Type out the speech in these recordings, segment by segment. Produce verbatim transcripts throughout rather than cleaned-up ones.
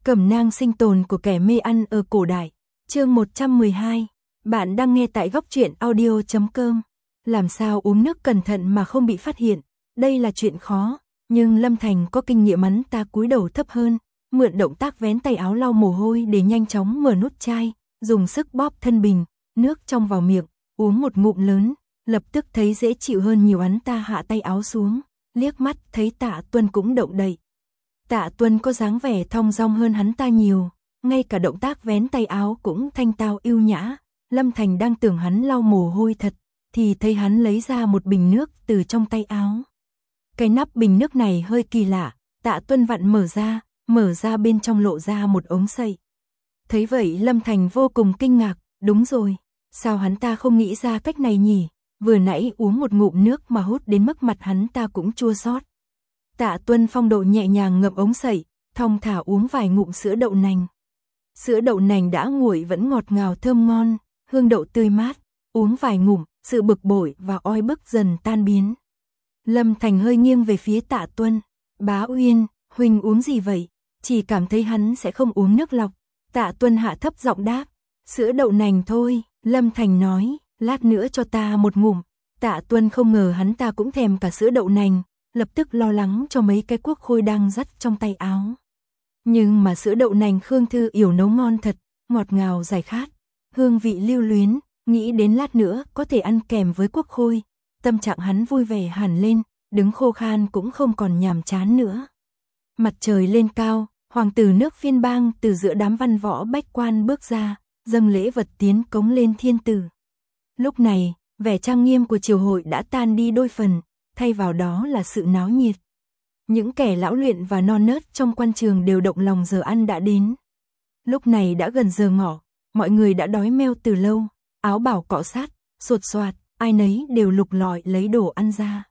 Cẩm nang sinh tồn của kẻ mê ăn ở cổ đại. Chương một trăm mười hai. Bạn đang nghe tại góc truyện audio chấm com. Làm sao uống nước cẩn thận mà không bị phát hiện? Đây là chuyện khó, nhưng Lâm Thành có kinh nghiệm, hắn ta cúi đầu thấp hơn, mượn động tác vén tay áo lau mồ hôi để nhanh chóng mở nút chai, dùng sức bóp thân bình, nước trong vào miệng, uống một ngụm lớn, lập tức thấy dễ chịu hơn nhiều. Hắn ta hạ tay áo xuống, liếc mắt thấy Tạ Tuân cũng động đậy. Tạ Tuân có dáng vẻ thong dong hơn hắn ta nhiều, ngay cả động tác vén tay áo cũng thanh tao ưu nhã. Lâm Thành đang tưởng hắn lau mồ hôi thật, thì thấy hắn lấy ra một bình nước từ trong tay áo. Cái nắp bình nước này hơi kỳ lạ, Tạ Tuân vặn mở ra, mở ra bên trong lộ ra một ống sậy. Thấy vậy Lâm Thành vô cùng kinh ngạc, đúng rồi, sao hắn ta không nghĩ ra cách này nhỉ? Vừa nãy uống một ngụm nước mà hút đến mức mặt hắn ta cũng chua xót. Tạ Tuân phong độ nhẹ nhàng ngậm ống sậy, thong thả uống vài ngụm sữa đậu nành. Sữa đậu nành đã nguội vẫn ngọt ngào thơm ngon, hương đậu tươi mát, uống vài ngụm, sự bực bội và oi bức dần tan biến. Lâm Thành hơi nghiêng về phía Tạ Tuân, "Bá Uyên, huynh uống gì vậy?" Chỉ cảm thấy hắn sẽ không uống nước lọc. Tạ Tuân hạ thấp giọng đáp, "Sữa đậu nành thôi." Lâm Thành nói, "Lát nữa cho ta một ngụm." Tạ Tuân không ngờ hắn ta cũng thèm cả sữa đậu nành, lập tức lo lắng cho mấy cái cuốc khôi đang dắt trong tay áo. Nhưng mà sữa đậu nành Khương Thư Yểu nấu ngon thật, ngọt ngào giải khát, hương vị lưu luyến, nghĩ đến lát nữa có thể ăn kèm với cuốc khôi, tâm trạng hắn vui vẻ hẳn lên, đứng khô khan cũng không còn nhàm chán nữa. Mặt trời lên cao, hoàng tử nước Phiên Bang từ giữa đám văn võ bách quan bước ra, dâng lễ vật tiến cống lên thiên tử. Lúc này, vẻ trang nghiêm của triều hội đã tan đi đôi phần, thay vào đó là sự náo nhiệt. Những kẻ lão luyện và non nớt trong quan trường đều động lòng giờ ăn đã đến. Lúc này đã gần giờ ngọ, mọi người đã đói meo từ lâu, áo bào cọ sát, sột soạt, ai nấy đều lục lọi lấy đồ ăn ra.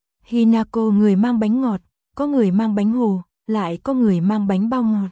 Hinako người mang bánh ngọt, có người mang bánh hồ, lại có người mang bánh bao ngọt.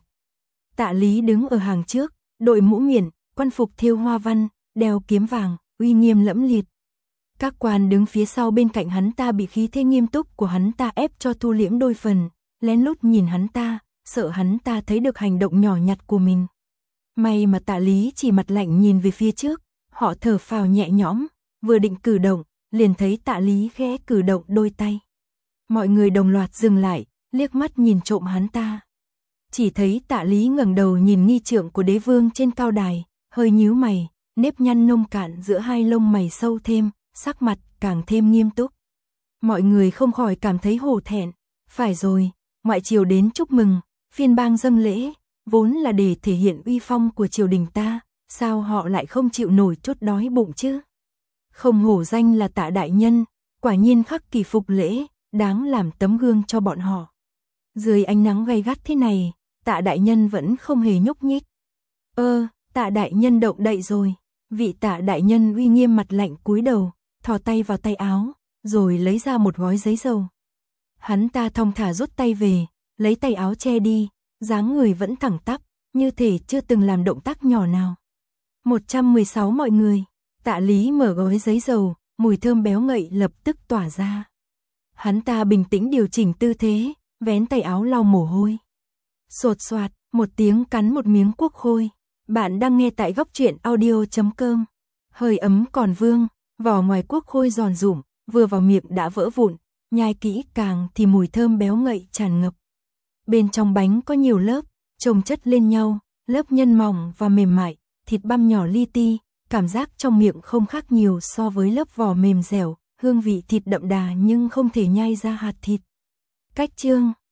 Tạ Lý đứng ở hàng trước, đội mũ miện, quan phục thêu hoa văn, đeo kiếm vàng, uy nghiêm lẫm liệt. Các quan đứng phía sau bên cạnh hắn ta bị khí thế nghiêm túc của hắn ta ép cho thu liễm đôi phần, lén lút nhìn hắn ta, sợ hắn ta thấy được hành động nhỏ nhặt của mình. May mà Tạ Lý chỉ mặt lạnh nhìn về phía trước, họ thở phào nhẹ nhõm, vừa định cử động, liền thấy Tạ Lý khẽ cử động đôi tay. Mọi người đồng loạt dừng lại, liếc mắt nhìn trộm hắn ta. Chỉ thấy Tạ Lý ngẩng đầu nhìn nghi trượng của đế vương trên cao đài, hơi nhíu mày, nếp nhăn nông cạn giữa hai lông mày sâu thêm, sắc mặt càng thêm nghiêm túc. Mọi người không khỏi cảm thấy hổ thẹn. Phải rồi, ngoại triều đến chúc mừng, Phiên Bang dâng lễ, vốn là để thể hiện uy phong của triều đình ta, sao họ lại không chịu nổi chút đói bụng chứ? Không hổ danh là Tạ đại nhân, quả nhiên khắc kỷ phục lễ, đáng làm tấm gương cho bọn họ. Dưới ánh nắng gay gắt thế này, Tạ đại nhân vẫn không hề nhúc nhích. Ơ, Tạ đại nhân động đậy rồi. Vị Tạ đại nhân uy nghiêm mặt lạnh cúi đầu, thò tay vào tay áo, rồi lấy ra một gói giấy dầu. Hắn ta thong thả rút tay về, lấy tay áo che đi, dáng người vẫn thẳng tắp, như thể chưa từng làm động tác nhỏ nào. một trăm mười sáu mọi người, Tạ Lý mở gói giấy dầu, mùi thơm béo ngậy lập tức tỏa ra. Hắn ta bình tĩnh điều chỉnh tư thế, vén tay áo lau mồ hôi. Sột soạt, một tiếng cắn một miếng cuốc khôi. Bạn đang nghe tại góc truyện audio chấm com. Hơi ấm còn vương, vỏ ngoài cuốc khôi giòn rụm, vừa vào miệng đã vỡ vụn, nhai kỹ càng thì mùi thơm béo ngậy tràn ngập. Bên trong bánh có nhiều lớp, chồng chất lên nhau, lớp nhân mỏng và mềm mại, thịt băm nhỏ li ti, cảm giác trong miệng không khác nhiều so với lớp vỏ mềm dẻo, hương vị thịt đậm đà nhưng không thể nhai ra hạt thịt. Cách chương